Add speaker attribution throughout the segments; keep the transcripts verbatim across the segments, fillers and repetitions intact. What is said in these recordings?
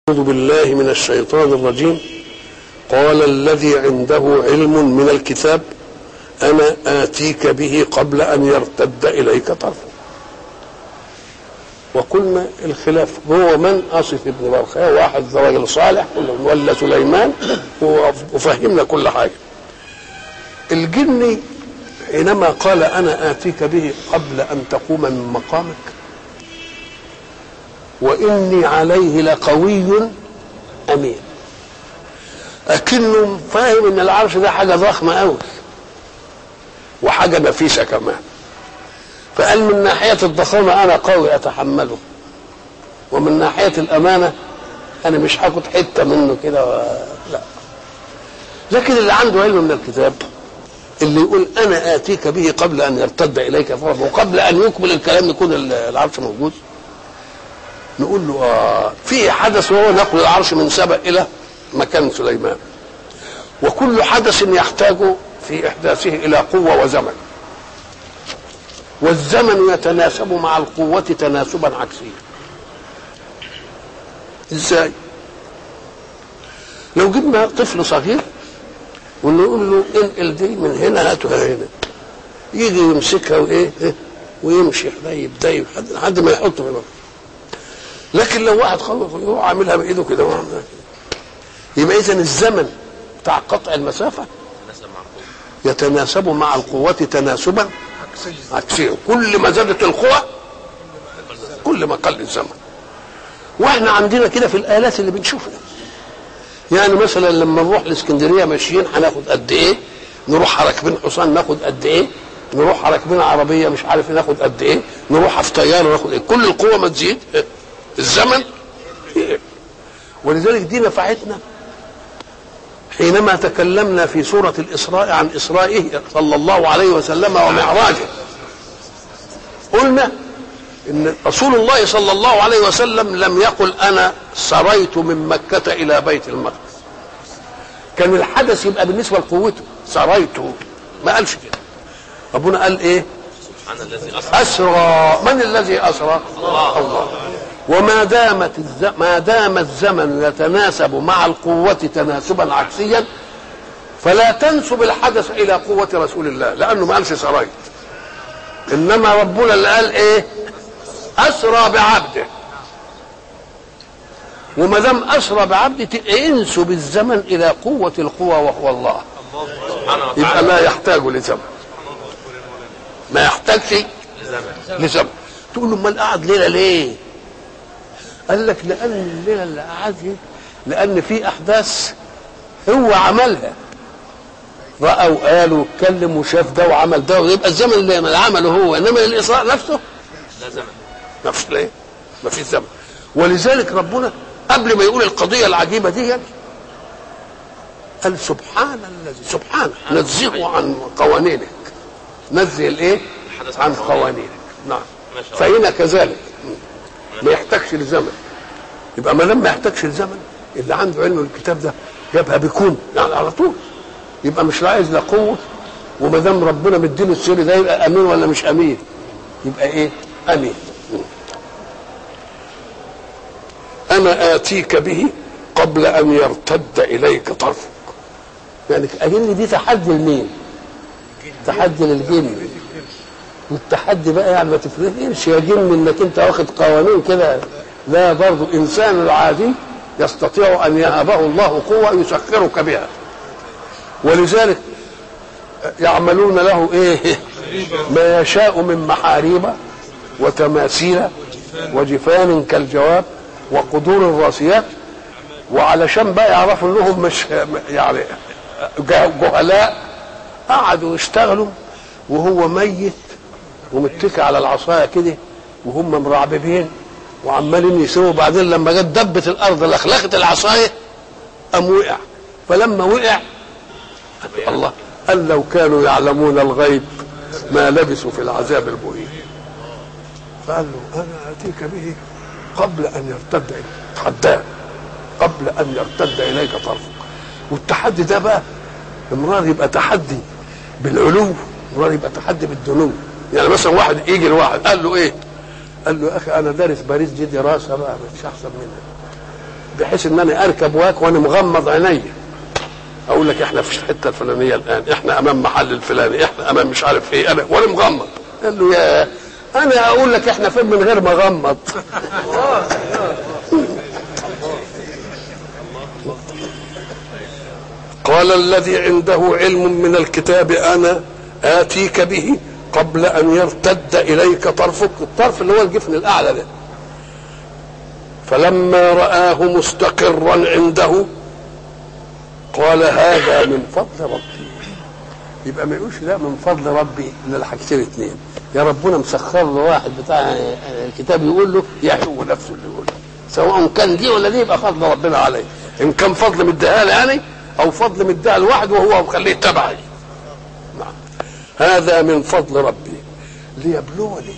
Speaker 1: أعوذ بالله من الشيطان الرجيم. قال الذي عنده علم من الكتاب أنا آتيك به قبل أن يرتد إليك طرفه. وقلنا الخلاف هو من أصف ابن برخاء واحد رجل صالح ولا سليمان، وفهمنا كل حاجة. الجني حينما قال أنا آتيك به قبل أن تقوم من مقامك وإني عليه لقوي أمين، أكنه فاهم إن العرش ده حاجة ضخمة أوي وحاجة نفيسة كمان، فقال من ناحية الضخامة أنا قوي أتحمله، ومن ناحية الأمانة أنا مش هاخد حتة منه كده و... لا. لكن اللي عنده علم من الكتاب اللي يقول أنا آتيك به قبل أن يرتد إليك طرفه وقبل أن يكمل الكلام يكون العرش موجود، نقول له آه في حدث وهو نقل العرش من سبأ إلى مكان سليمان، وكل حدث يحتاج في إحداثه إلى قوة وزمن، والزمن يتناسب مع القوة تناسبا عكسيا. إزاي؟ لو جبنا طفل صغير ونقول له انقل دي من هنا هاتها هنا، يجي يمسكها وايه ويمشي يبدا لحد ما يحطه في الوقت. لكن لو واحد خلص يروح عاملها بايده كده يبقى اذا الزمن بتاع قطع المسافه يتناسب مع القوه تناسبا عكسيا، كل ما زادت القوه كل ما قل الزمن. واحنا عندنا كده في الالات اللي بنشوفها، يعني مثلا لما نروح الاسكندريه ماشيين هناخد قد ايه، نروح راكبين حصان ناخد قد ايه، نروح راكبين عربيه مش عارف ناخد قد ايه، نروح في طياره ناخد ايه، كل القوه ما تزيد الزمن. ولذلك دي نفعتنا حينما تكلمنا في سوره الاسراء عن اسرائه صلى الله عليه وسلم ومعراجه، قلنا ان رسول الله صلى الله عليه وسلم لم يقل انا سريت من مكة الى بيت المقدس، كان الحدث يبقى بالنسبة لقوته سريت، ما قالش كده. ربنا قال ايه؟ اسرى. من الذي اسرى؟ الله, الله. وما دامت الز... ما دام الزمن يتناسب مع القوة تناسبا عكسيا فلا تنسب الحدث الى قوة رسول الله، لانه ما قالش سريت، انما ربنا اللي قال ايه؟ أسرى بعبده. وما دام أسرى بعبده انسب الزمن إلى قوة القوى وهو الله، يبقى لا يحتاج لزمن، ما يحتاجش لزمن. تقول له امال قعد ليلة ليه؟ قال لك لأن الليلة اللي قعد لأن في أحداث هو عملها، رأى وقال واتكلم وشاف ده وعمل ده، ويبقى الزمن اللي عمله هو، إنما الإسراء نفسه لا زمن، نفس ليه؟ ما فيش زمن. ولذلك ربنا قبل ما يقول القضية العجيبة دي قال سبحان الذي سبحانه نزهه عن قوانينك، نزه الايه؟ عن قوانينك. نعم. فهنا كذلك ما يحتاجش لزمن، يبقى ما لما يحتاجش لزمن اللي عنده علم الكتاب ده جابها بيكون يعني على طول، يبقى مش عايز لا قوة، وما دام ربنا مديله السر ده يبقى امين ولا مش امين؟ يبقى ايه؟ امين. أنا آتيك به قبل أن يرتد إليك طرفك. يعني أجن دي تحدي لمين؟ تحدي للجن. والتحدي بقى يعني ما تفرقش يا جن إنك أنت واخد قوانين كده، لا، برضه إنسان العادي يستطيع أن يهبه الله قوة يسخرك بها. ولذلك يعملون له إيه؟ ما يشاء من محاريب وتماثيل وجفان كالجواب وقدور الراسيات، وعلشان بقى يعرفوا انهم مش يعني جهلاء قعدوا يشتغلوا وهو ميت ومتكي على العصايه كده وهم مرعببين وعمالين يسووا، وبعدين لما جت دبت الارض لخلخت العصايه قام وقع، فلما وقع الله قال لو كانوا يعلمون الغيب ما لبثوا في العذاب المهين. فقال له انا اتيك به قبل ان يرتد اليك، تحداه قبل ان يرتد اليك طرفك. والتحدي ده بقى امرار يبقى تحدي بالعلو، امرار يبقى تحدي بالدنو. يعني مثلا واحد يجي لواحد قال له ايه؟ قال له يا اخي انا دارس باريس دي دراسه بقى مش احسن منها، بحيث ان انا اركب واك وانا مغمض عيني اقول لك احنا في الحته الفلانيه الان، احنا امام محل الفلاني، احنا امام مش عارف ايه، انا وانا مغمض. قال له يا انا اقول لك احنا فين من غير ما اغمض. قال الذي عنده علم من الكتاب انا اتيك به قبل ان يرتد اليك طرفك، الطرف اللي هو الجفن الاعلى ده. فلما رآه مستقرا عنده قال هذا من فضل ربي. يبقى ما يقولش لا من فضل ربي الا الحاجتين اثنين، يا ربنا مسخر له واحد بتاع الكتاب يقول له، يا هو نفسه اللي يقول له، سواء كان دي ولا دي يبقى فضل ربنا عليه، ان كان فضل مديها لي يعني او فضل مديها لواحد وهو مخليه تبعي. نعم. هذا من فضل ربي ليبلوني.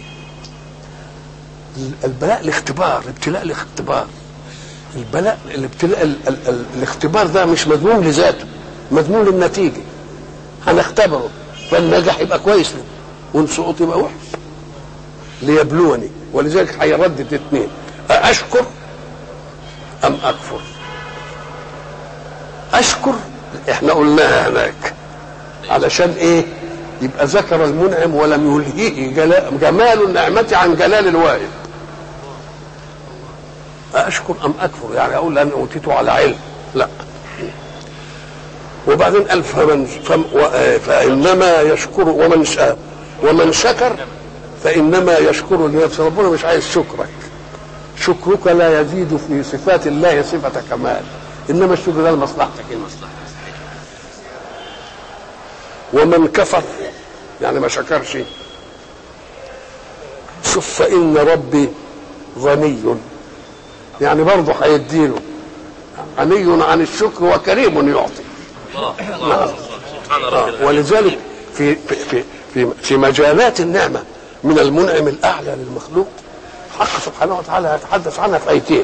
Speaker 1: البلاء الاختبار، الابتلاء الاختبار، البلاء الابتلاء ال ال ال الاختبار ده مش مذموم لذاته، مذموم للنتيجه. هنختبره، فالنجاح يبقى كويس له والسقوط يبقى وحش. ليبلوني، ولذلك هيردد اثنين، أشكر أم أكفر؟ أشكر احنا قلناها هناك علشان ايه؟ يبقى ذكر المنعم ولم يلهيه جمال النعمة عن جلال الواهب. أشكر أم أكفر؟ يعني أقول أن أوتيته على علم؟ لا. وبعدين قال فمن فإنما يشكر ومن ومن شكر فإنما يشكر لنفسه. ربنا مش عايز شكرك، شكرك لا يزيد في صفات الله صفة كمال، إنما الشكر ده لمصلحتك المصلحة. ومن كفر يعني ما شكرش، شوف فإن ربي غني، يعني برضه هيديله، غني عن الشكر وكريم يعطي. نعم. آه. ولذلك في في في في مجالات النعمة من المنعم الأعلى للمخلوق حق سبحانه وتعالى يتحدث عنها في آيتين.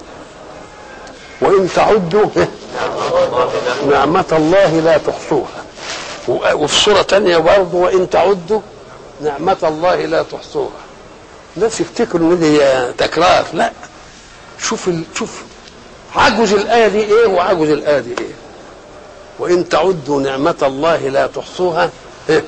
Speaker 1: وإن تعدوا نعمة الله لا تحصوها، وفي سورة تانية برضه وإن تعدوا نعمة الله لا تحصوها. الناس يفتكروا ان دي تكرار، لا. شوف ال... شوف عجز الآية دي ايه وعجز الآية دي ايه. وإن تعدوا نعمة الله لا تحصوها إيه؟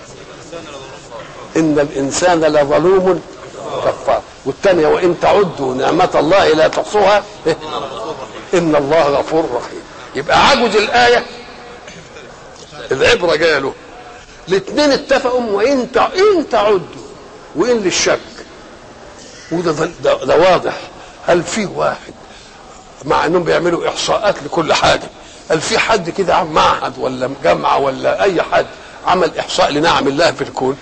Speaker 1: إن الإنسان لظلوم كفار. والثانية وإن تعدوا نعمة الله لا تحصوها إيه؟ إن الله غفور رحيم. يبقى عجز الآية العبرة جاله الاثنين اتفقوا وإن إن تعدوا وإن للشك. وده ده, ده واضح. هل في واحد مع انهم بيعملوا احصاءات لكل حاجه، هل في حد كده عم معهد ولا جامعه ولا اي حد عمل احصاء لنعم الله في الكون؟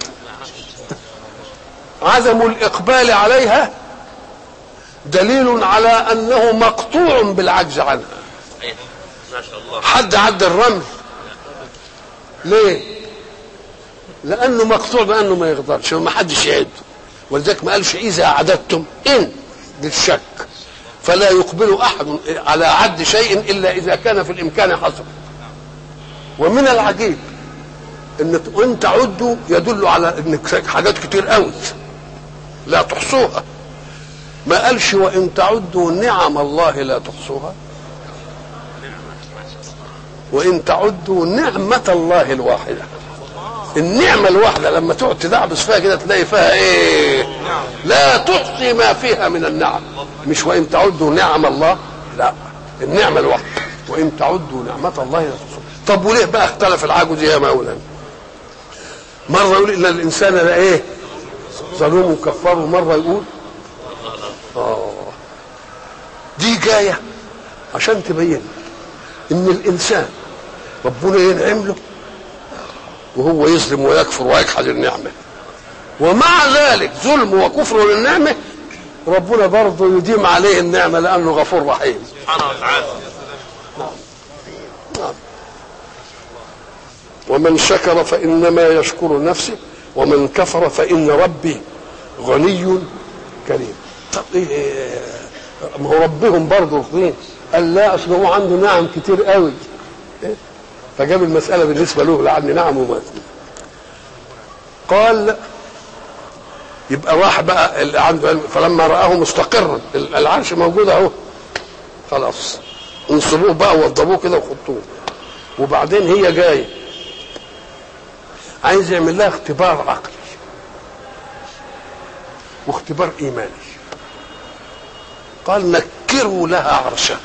Speaker 1: عدم الاقبال عليها دليل على انه مقطوع بالعجز عنها. ما شاء الله. حد عد الرمل ليه؟ لانه مقطوع بانه ما يقدرش وما حدش يعده. ولذلك ما قالش اذا عددتم ان للشك، فلا يقبل احد على عد شيء الا اذا كان في الامكان حصل. ومن العجيب ان ان تعدوا يدل على ان حاجات كتير قوي لا تحصوها. ما قالش وان تعدوا نعم الله لا تحصوها، وان تعدوا نعمة الله الواحدة. النعمة الواحدة لما تقعد تدعبس فيها كده تلاقي فيها ايه؟ لا تحصي ما فيها من النعم. مش وان تعدوا نعم الله، لا، النعمة الواحدة وان تعدوا نعمة الله لا تحصوها. طب وليه بقى اختلف العجز يا مولانا؟ مرة يقول ان الانسان لا ايه؟ ظلوم كفار، ومرة يقول اه دي جاية عشان تبين ان الانسان ربنا ينعم له وهو يظلم ويكفر ويجحد النعمة، ومع ذلك ظلم وكفر للنعمة ربنا برضه يديم عليه النعمة لأنه غفور رحيم سبحانه وتعالى. نعم. نعم. ومن شكر فإنما يشكر نفسه ومن كفر فإن ربي غني كريم. طب إيه؟ ما هو ربهم برضه فين؟ قال لا، أصل هو عنده نعم كتير قوي. إيه؟ فجاب المسألة بالنسبة له لعني نعم ومات. قال يبقى راح بقى اللي عنده علم، فلما رآه مستقرا، العرش موجود اهو، خلاص انصبوه بقى ووضبوه كده وحطوه. وبعدين هي جايه عايز يعمل لها اختبار عقلي واختبار ايماني. قال نكروا لها عرشها.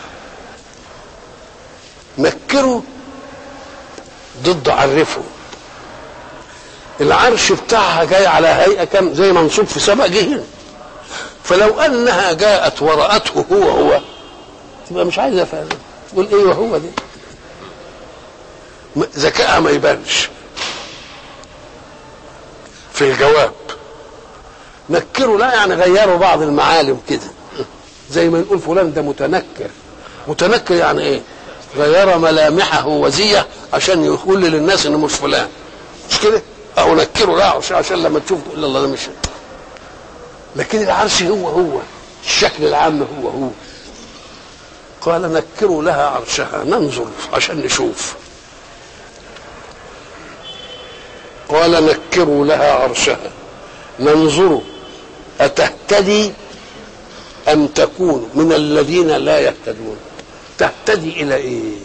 Speaker 1: نكروا ضد عرفوا. العرش بتاعها جاي على هيئه كم زي منصوب في سبع جهين، فلو انها جاءت ورأته هو هو تبقى مش عايزه فعلا تقول ايه وهو دي، ذكائها ما يبانش في الجواب. نكروا لا يعني غيروا بعض المعالم كده، زي ما نقول فلان ده متنكر. متنكر يعني ايه؟ غير ملامحه وزيه عشان يقول للناس انه مش فلان، مش كده؟ او نكروا لا عشان لما تشوف تقول الله ده مش. لكن العرش هو هو، الشكل العام هو هو. قال نكروا لها عرشها ننظر عشان نشوف. قال نكروا لها عرشها ننظر أتهتدي أم تكون من الذين لا يهتدون. تهتدي إلى إيه؟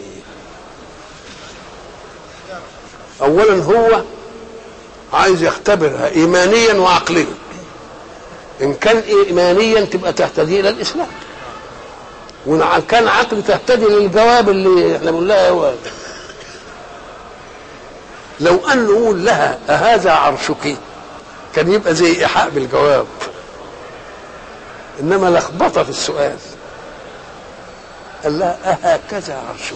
Speaker 1: أولا هو عايز يختبرها إيمانيا وعقليا. إن كان إيمانيا تبقى تهتدي إلى الإسلام، وإن كان عقل تهتدي للجواب اللي احنا بنقول لها هو. لو أن نقول لها أهذا عرشك كان يبقى زي إيحاء بالجواب، إنما لخبطة في السؤال. قال لها أهكذا عرشك،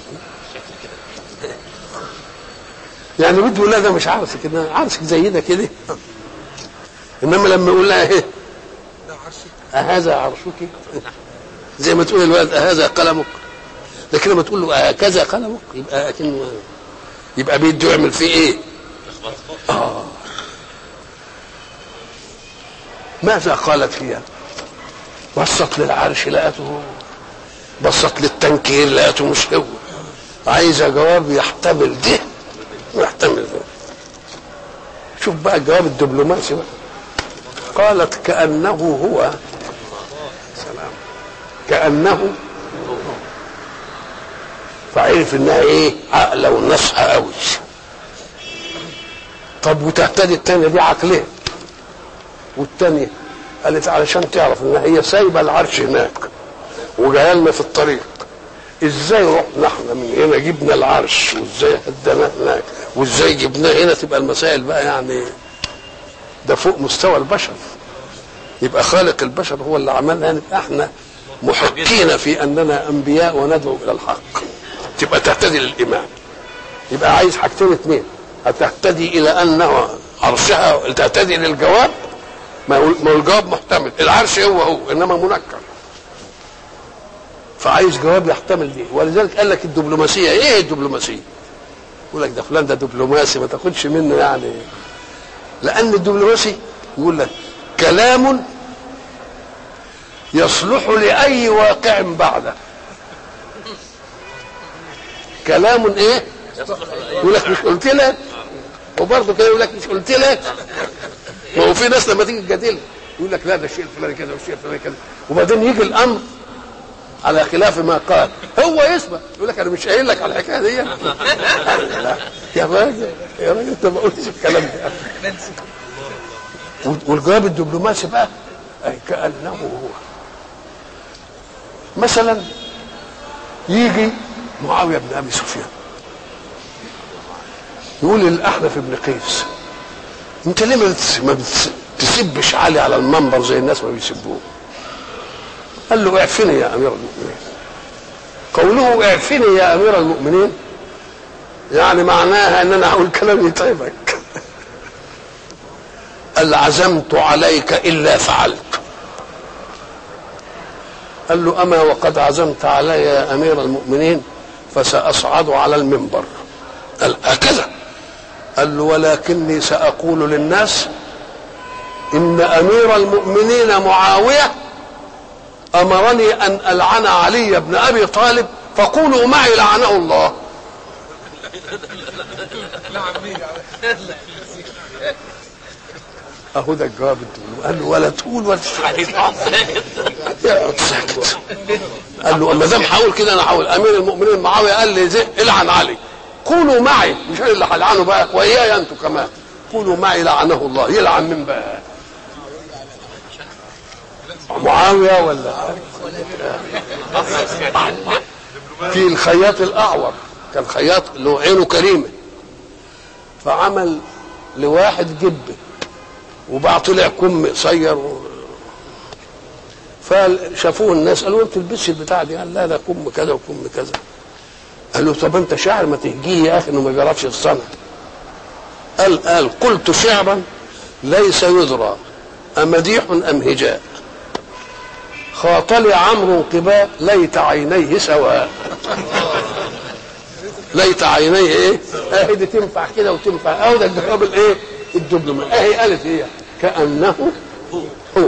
Speaker 1: يعني بده يقول لها ده مش عرشك، ده عرشك زي ده كده. إنما لما يقول لها إيه أهذا عرشك زي ما تقول الولد أهذا قلمك، لكن لما تقول له أهكذا قلمك يبقى أكنه يبقى بيده يعمل فيه ايه؟ آه. ماذا قالت فيها؟ بصت للعرش لقته، بصت للتنكير لقته مش هو. عايزه جواب يحتمل ده ويحتمل ده. شوف بقى الجواب الدبلوماسي بقى. قالت كأنه هو. سلام. كأنه فعرف انها ايه؟ عقله ونصحى قوي. طب وتهتدي الثانيه دي عقلها، والثانيه قالت علشان تعرف ان هي سايبه العرش هناك وجايه لنا في الطريق. ازاي رحنا احنا من هنا جبنا العرش، وازاي هدناه هناك، وازاي جبناه هنا؟ تبقى المسائل بقى يعني ده فوق مستوى البشر. يبقى خالق البشر هو اللي عملنا، نبقى احنا محقين في اننا انبياء وندعو الى الحق. تبقى تهتدي للايمان. يبقى عايز حاجتين اثنين، هتهتدي الى انه عرشها، تهتدي للجواب. ما هو الجواب محتمل، العرش هو هو انما منكر، فعايز جواب يحتمل دي. ولذلك قال لك الدبلوماسيه ايه؟ الدبلوماسيه يقول لك ده فلان ده دبلوماسي، ما تاخدش منه يعني، لان الدبلوماسي يقول لك كلام يصلح لاي واقع بعده. كلام ايه؟ يقول لك مش قلت لك، وبرضه كده يقول لك مش قلت لك. ما هو في ناس لما تيجي تجادل يقول لك لا ده الشيء الفلاني كذا والشيء الفلاني كذا، وبعدين يجي الامر على خلاف ما قال هو يسمع يقول لك انا مش قايل لك على الحكايه دي. لا يا راجل يا راجل انت ما قلتش الكلام ده. والجواب الدبلوماسي بقى اي كانه هو. مثلا يجي معاويه بن ابي سفيان يقول للاحنف بن قيس انت ليه ما بتسبش علي على المنبر زي الناس ما بيسبوه؟ قال له اعفني يا امير المؤمنين. قوله اعفني يا امير المؤمنين يعني معناها ان انا هقول كلام يتعبك. قال عزمت عليك الا فعلت. قال له اما وقد عزمت علي يا امير المؤمنين فساصعد على المنبر. قال هكذا؟ قال له ولكني ساقول للناس ان امير المؤمنين معاويه امرني ان العن علي بن ابي طالب فقولوا معي لعنه الله. اهو ده الجواب ادوله. قال له ولا تقول ولا يقعد ساكت. قال له ما دام حاول كده انا حاول. امير المؤمنين معاويه قال لي زي العن علي، قولوا معي، مش انا اللي هلعنه بقى واياي انتوا كمان، قولوا معي لعنه الله. يلعن من بقى؟ معاويه ولا في الخياط الاعور، كان خياط اللي هو عينه كريمه، فعمل لواحد جبه وبعد طلع كم قصير و... فشافوه الناس قالوا له تلبسش البتاع دي. قال لا ده كم كذا وكم كذا. قال له طب انت شاعر ما تهجيه يا اخي انه ما بيعرفش الصنع. قال قال قلت شعرا ليس يدرى امديح ام هجاء، خاطلي عمرو قباء ليت عينيه سواء. ليت عينيه ايه؟ اهي دي تنفع كده وتنفع اهو ده الجواب الايه؟ الدبلوماسي. اهي قالت هي كانه هو.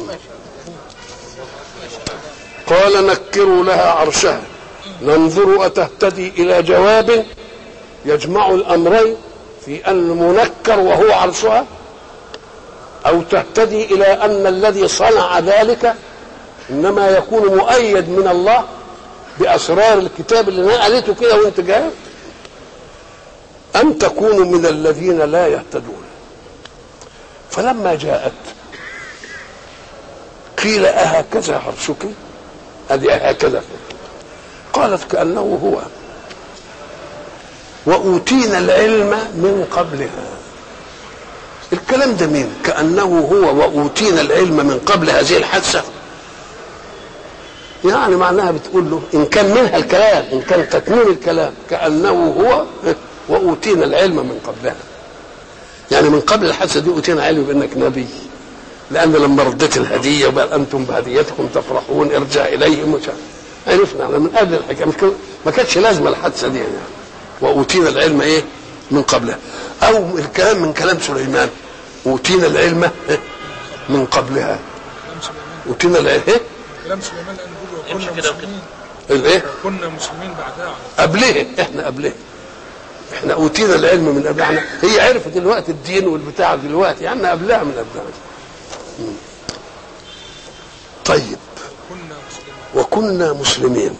Speaker 1: قال نكروا لها عرشها ننظر أتهتدي إلى جواب يجمع الأمرين في أن منكر وهو عرشها، أو تهتدي إلى أن الذي صنع ذلك إنما يكون مؤيد من الله بأسرار الكتاب اللي نقلته كده وانت جاي، أم تكون من الذين لا يهتدون. فلما جاءت قيل أهكذا عرشك؟ هذه هكذا. قالت كأنه هو وأوتينا العلم من قبلها. الكلام ده مين؟ كأنه هو وأوتينا العلم من قبل هذه الحادثة. يعني معناها بتقول له إن كان منها الكلام، إن كان تكميل الكلام كأنه هو وأوتينا العلم من قبلها، يعني من قبل الحادثة دي أوتينا علم بأنك نبي، لأن لما رديت الهدية وبقى أنتم بهديتكم تفرحون ارجع إليهم وشاء. عرفنا يعني من قبل الحكاية ما كانتش لازمة الحادثة دي يعني. وأوتينا العلم إيه؟ من قبلها. أو الكلام من كلام سليمان أوتينا العلم من قبلها. أوتينا العلم إيه؟
Speaker 2: كلام سليمان أن كنا مسلمين.
Speaker 1: الإيه؟
Speaker 2: كنا مسلمين بعدها.
Speaker 1: قبله إحنا قبله. إحنا أوتينا العلم من قبلها. إحنا هي عرفت دلوقتي الدين والبتاع دلوقتي يعني قبلها من قبلها. طيب وكنا مسلمين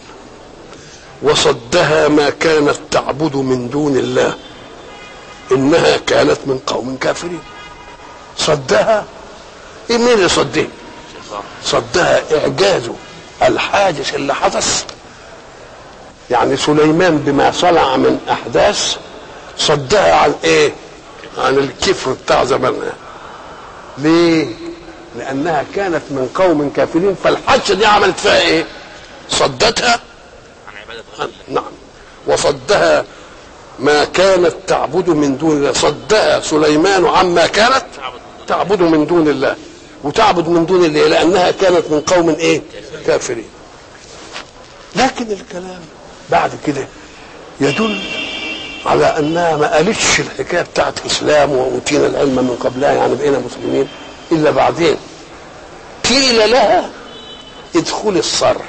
Speaker 1: وصدها ما كانت تعبد من دون الله انها كانت من قوم كافرين. صدها ايه؟ مين اللي صدها؟ صدها اعجاز الحادث اللي حدث، يعني سليمان بما صنع من احداث صدها عن ايه؟ عن الكفر بتاع زمانها. ليه؟ لأنها كانت من قوم كافرين، فالحادثة دي عملت فيها إيه؟ صدتها عن عبادة الله. نعم. وصدها ما كانت تعبد من دون الله. صدها سليمان عما كانت تعبد من دون الله، وتعبد من دون الله لأنها كانت من قوم إيه؟ كافرين. لكن الكلام بعد كده يدل على أنها ما قالتش الحكاية بتاعت إسلام وأوتينا العلم من قبلها يعني بقينا مسلمين إلا بعدين قيل لها ادخل الصرح.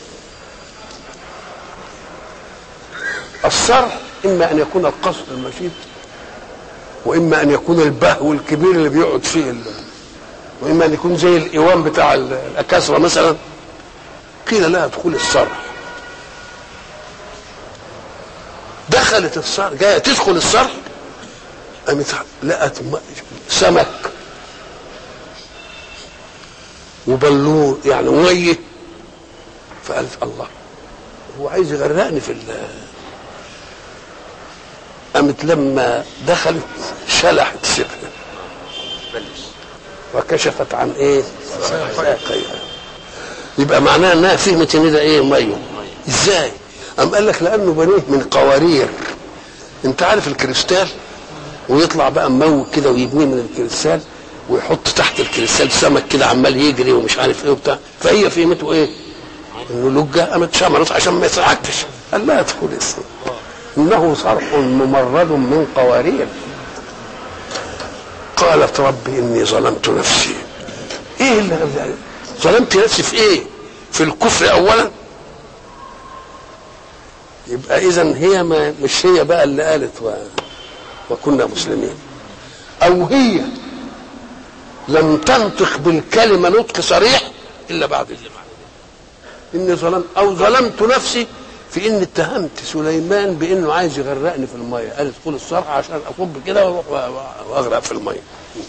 Speaker 1: الصرح إما أن يكون القصر المشيد، وإما أن يكون البهو الكبير اللي بيقعد فيه، وإما أن يكون زي الإيوان بتاع الأكاسرة مثلا. قيل لها ادخل الصرح. دخلت الصرح، جاية تدخل الصرح، قامت لقت سمك وبلور يعني ميه، فقالت الله هو عايز يغرقني في ال. قامت لما دخلت شلحت سيفها وكشفت عن ايه؟ ساقيها. يبقى معناها انها فهمت ان ده ايه؟ ميه. ازاي؟ قام قال لك لانه بنيه من قوارير. انت عارف الكريستال ويطلع بقى مموج كده ويبنيه من الكريستال ويحط تحت الكريستال سمك كده عمال يجري ومش عارف ايه وبتاع. فهي فهمته ايه؟ انه لجه قامت شمرت عشان ما يصعدش. قال لا ادخل اسم انه صرح ممرد من قوارير. قالت ربي اني ظلمت نفسي. ايه اللي ظلمت نفسي في ايه؟ في الكفر اولا. يبقى اذا هي ما مش هي بقى اللي قالت و... وكنا مسلمين، او هي لم تنطق بالكلمة نطق صريح إلا بعد ذلك. إني ظلمت أو ظلمت نفسي في إن اتهمت سليمان بإنه عايز يغرقني في المية، قال ادخل الصرح عشان أصب كده وأغرق في المية.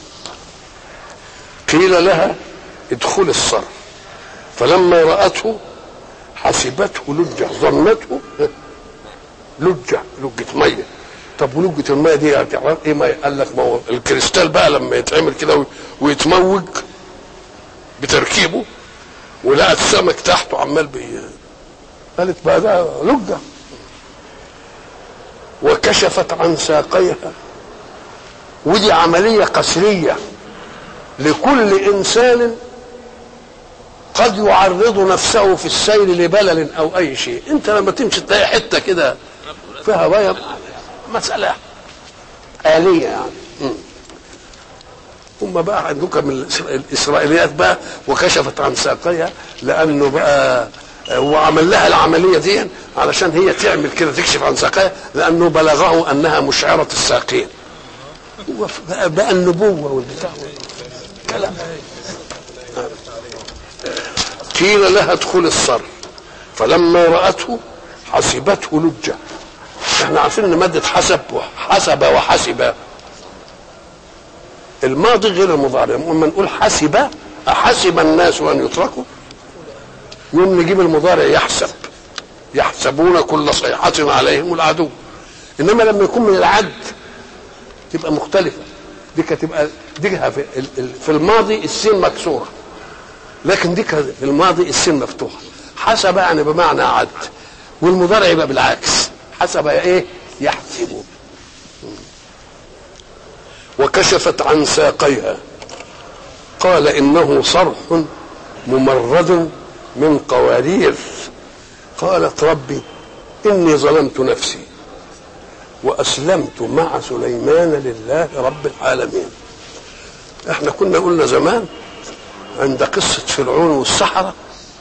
Speaker 1: قيل لها ادخل الصرح فلما رأته حسبته لجة، ظنته لجة لجة مية. طب ولجة المية دي هتعرف ايه مية؟ قال لك ما هو الكريستال بقى لما يتعمل كده ويتموج بتركيبه ولقت سمك تحته عمال بي قالت بقى ده لجة. وكشفت عن ساقيها، ودي عملية قسرية لكل إنسان قد يعرض نفسه في السير لبلل أو أي شيء. أنت لما تمشي تلاقي حتة كده فيها بيض، مسألة آلية يعني. هم بقى عندك من الإسرائيليات بقى وكشفت عن ساقيها، لأنه بقى وعمل لها العملية دي علشان هي تعمل كده تكشف عن ساقيها، لأنه بلغه أنها مشعرة الساقين. بقى النبوة والبتاع كلام. قيل لها ادخل الصرح فلما رأته حسبته لجة. احنا عارفين ان مادة حسب وحسب وحسب الماضي غير المضارع. لما نقول حسب أحسب الناس أن يتركوا، يوم نجيب المضارع يحسب، يحسبون كل صيحة عليهم العدو. إنما لما يكون من العد تبقى مختلفة. دي كتبقى دي في, في الماضي السين مكسورة، لكن دي في الماضي السين مفتوحة. حسب يعني بمعنى عد، والمضارع يبقى بالعكس، حسب ايه؟ يحسبون. وكشفت عن ساقيها قال إنه صرح ممرد من قوارير. قالت ربي إني ظلمت نفسي وأسلمت مع سليمان لله رب العالمين. احنا كنا قلنا زمان عند قصة فرعون والسحرة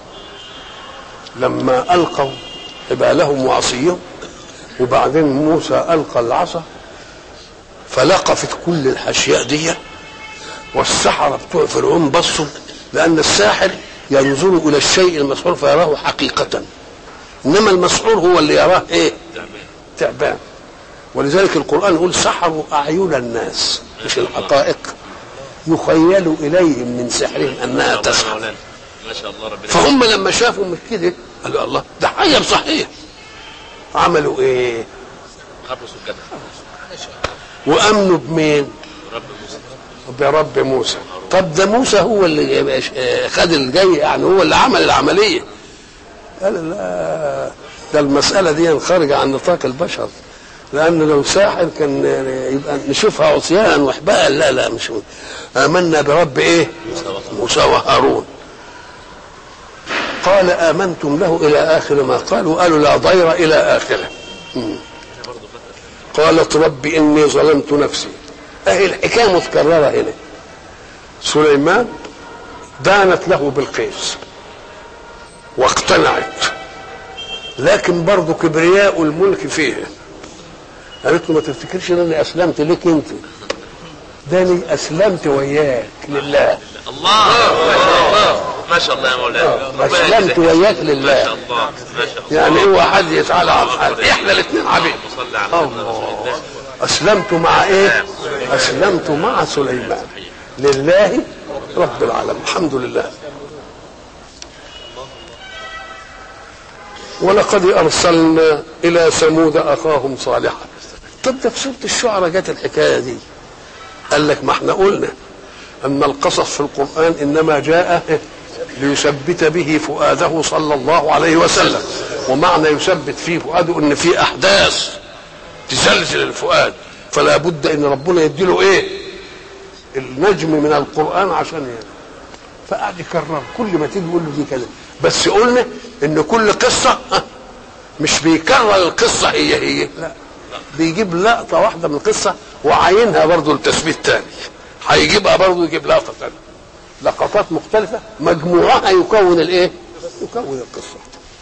Speaker 1: لما ألقوا حبالهم وعصيهم، وبعدين موسى ألقى العصا فلقفت كل الحشياء دي، والسحرة بتوع فرعون بصوا، لأن الساحر ينظر إلى الشيء المسحور فيراه حقيقة، إنما المسحور هو اللي يراه إيه؟ تعبان. ولذلك القرآن يقول سحروا أعين الناس، مش الحقائق، يخيل إليهم من سحرهم أنها تسحر.
Speaker 3: ما شاء الله ربنا.
Speaker 1: فهم لما شافوا من كده قالوا الله ده حي صحيح. عملوا إيه؟
Speaker 3: خبصوا الجبل
Speaker 1: وأمنوا بمين؟
Speaker 3: رب موسى.
Speaker 1: برب موسى. طب ده موسى هو اللي خد الجاي، يعني هو اللي عمل العملية. قال لا، ده المسألة دي خارجة عن نطاق البشر، لأن لو ساحر كان يبقى نشوفها عصيان وحبال. لا لا مش هو. آمنا برب إيه؟ موسى وهارون. قال آمنتم له إلى آخر ما قال، وقالوا لا ضير إلى آخره. قالت رب إني ظلمت نفسي. أهي الحكاية متكررة هنا. سليمان دانت له بالقيس واقتنعت، لكن برضه كبرياء الملك فيه. قالت له ما تفتكرش ان انا اسلمت ليك انت، داني اسلمت وياك لله.
Speaker 3: الله ما شاء الله يا مولانا.
Speaker 1: اسلمت وياك لله.
Speaker 3: ما شاء الله ما شاء الله.
Speaker 1: يعني هو حد يتعالى عن حد، احنا الاثنين عبيد.
Speaker 3: صلى على الله.
Speaker 1: اسلمت مع ايه؟ اسلمت مع سليمان لله رب العالمين. الحمد لله. ولقد ارسلنا الى ثمود اخاهم صالحا. طب ده في سوره الشعراء جت الحكايه دي. قال لك ما احنا قلنا ان القصص في القران انما جاء ليثبت به فؤاده صلى الله عليه وسلم، ومعنى يثبت فيه فؤاده ان في احداث تزلزل الفؤاد، فلا بد ان ربنا يديله ايه؟ النجم من القران عشان يعني. فقعد يكرر كل ما تيجي يقول له دي كذا. بس قلنا ان كل قصه مش بيكرر القصه هي هي، لا، بيجيب لقطه واحده من القصه وعينها برضه لتثبيت تاني، هيجيبها برضه يجيب لقطه ثانيه، لقطات مختلفه مجموعها يكون الايه؟ يكون القصه.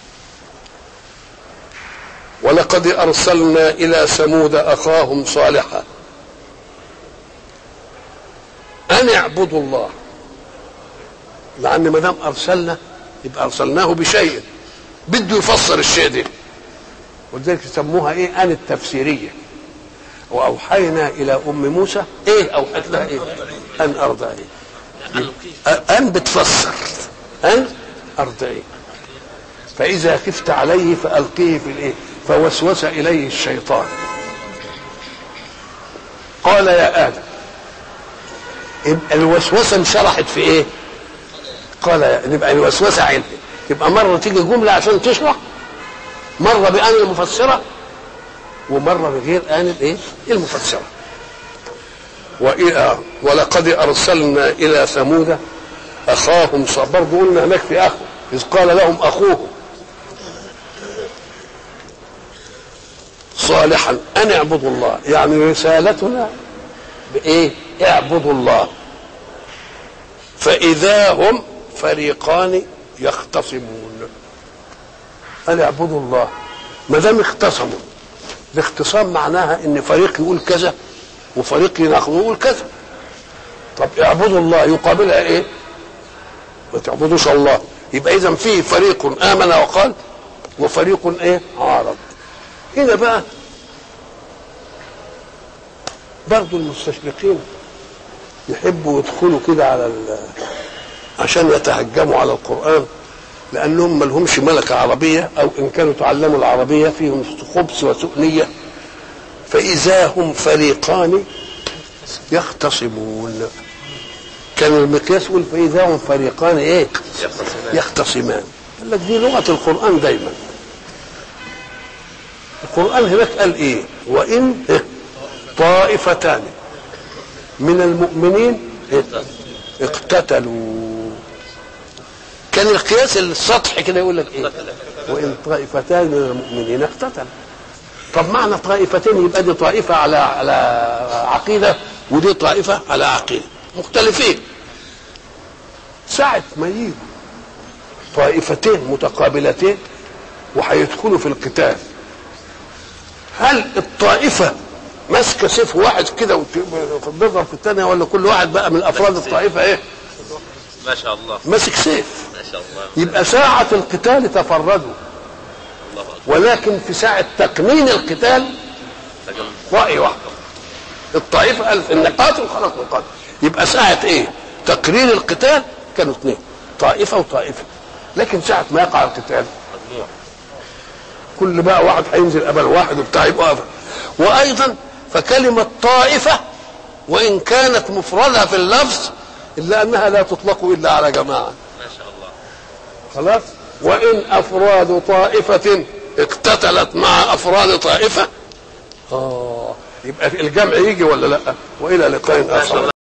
Speaker 1: ولقد ارسلنا الى ثمود اخاهم صالحا ان أن اعبدوا الله، لأن ما دام أرسلنا يبقى أرسلناه بشيء بده يفسر الشيء ده، ولذلك يسموها إيه؟ أن التفسيرية. وأوحينا إلى أم موسى إيه؟ أوحت لها إيه؟ أن أرضعيه. أن بتفسر، أن أرضعيه. فإذا خفت عليه فألقيه في الإيه؟ فوسوس إليه الشيطان قال يا آدم. الوسوسة انشرحت في إيه؟ قال يا، يبقى الوسوسة علم، يبقى مرة تيجي جملة عشان تشرح، مرة بأن المفسرة، ومرة بغير آن الإيه؟ المفسرة. وإيه؟ ولقد أرسلنا إلى ثمود أخاهم صالحا، برضه قلنا هناك في أخو، إذ قال لهم أخوه صالحا أن اعبدوا الله، يعني رسالتنا بإيه؟ اعبدوا الله. فإذا هم فريقان يختصمون. أن اعبدوا الله، ما دام اختصموا، الاختصام معناها ان فريق يقول كذا وفريق يقول كذا. طب اعبدوا الله يقابلها ايه؟ ما تعبدوش الله. يبقى اذا فيه فريق امن وقال وفريق ايه؟ عارض. هنا بقى برضو المستشرقين يحبوا يدخلوا كده على عشان يتهجموا على القرآن، لأنهم ما لهمش ملكة عربية، أو إن كانوا تعلموا العربية فيهم خبث وسوء نية. فإذا هم فريقان يختصمون، كان المقياس يقول فإذا هم فريقان إيه؟ يختصمان. قال لك دي لغة القرآن دايما. القرآن هناك قال إيه؟ وإن طائفتان من المؤمنين اقتتلوا. كان القياس السطحي كده يقول لك ايه؟ وان طائفتان من المؤمنين اقتتلوا. طب معنى طائفتين يبقى دي طائفه على على عقيده ودي طائفه على عقيده مختلفين. ساعه ما يجوا طائفتين متقابلتين وهيدخلوا في القتال، هل الطائفه ماسكه سيف واحد كده وبيضرب في الثانيه، ولا كل واحد بقى من افراد الطائفه ايه؟
Speaker 3: ما شاء الله
Speaker 1: ماسك سيف.
Speaker 3: ما شاء الله.
Speaker 1: يبقى ساعة القتال تفردوا، ولكن في ساعة تقنين القتال رأي واحد. الطائفة قال إن قاتل خلاص القاتل. يبقى ساعة إيه؟ تقرير القتال كانوا اثنين، طائفة وطائفة. لكن ساعة ما يقع القتال كل بقى واحد هينزل قبل واحد وبتاع يبقى. وأيضا فكلمة طائفة وإن كانت مفردة في اللفظ إلا أنها لا تطلق إلا على جماعة.
Speaker 3: ما شاء الله.
Speaker 1: خلاص. وإن أفراد طائفة اقتتلت مع أفراد طائفة، آه يبقى الجمع يجي ولا لا؟ وإلى لقاء آخر.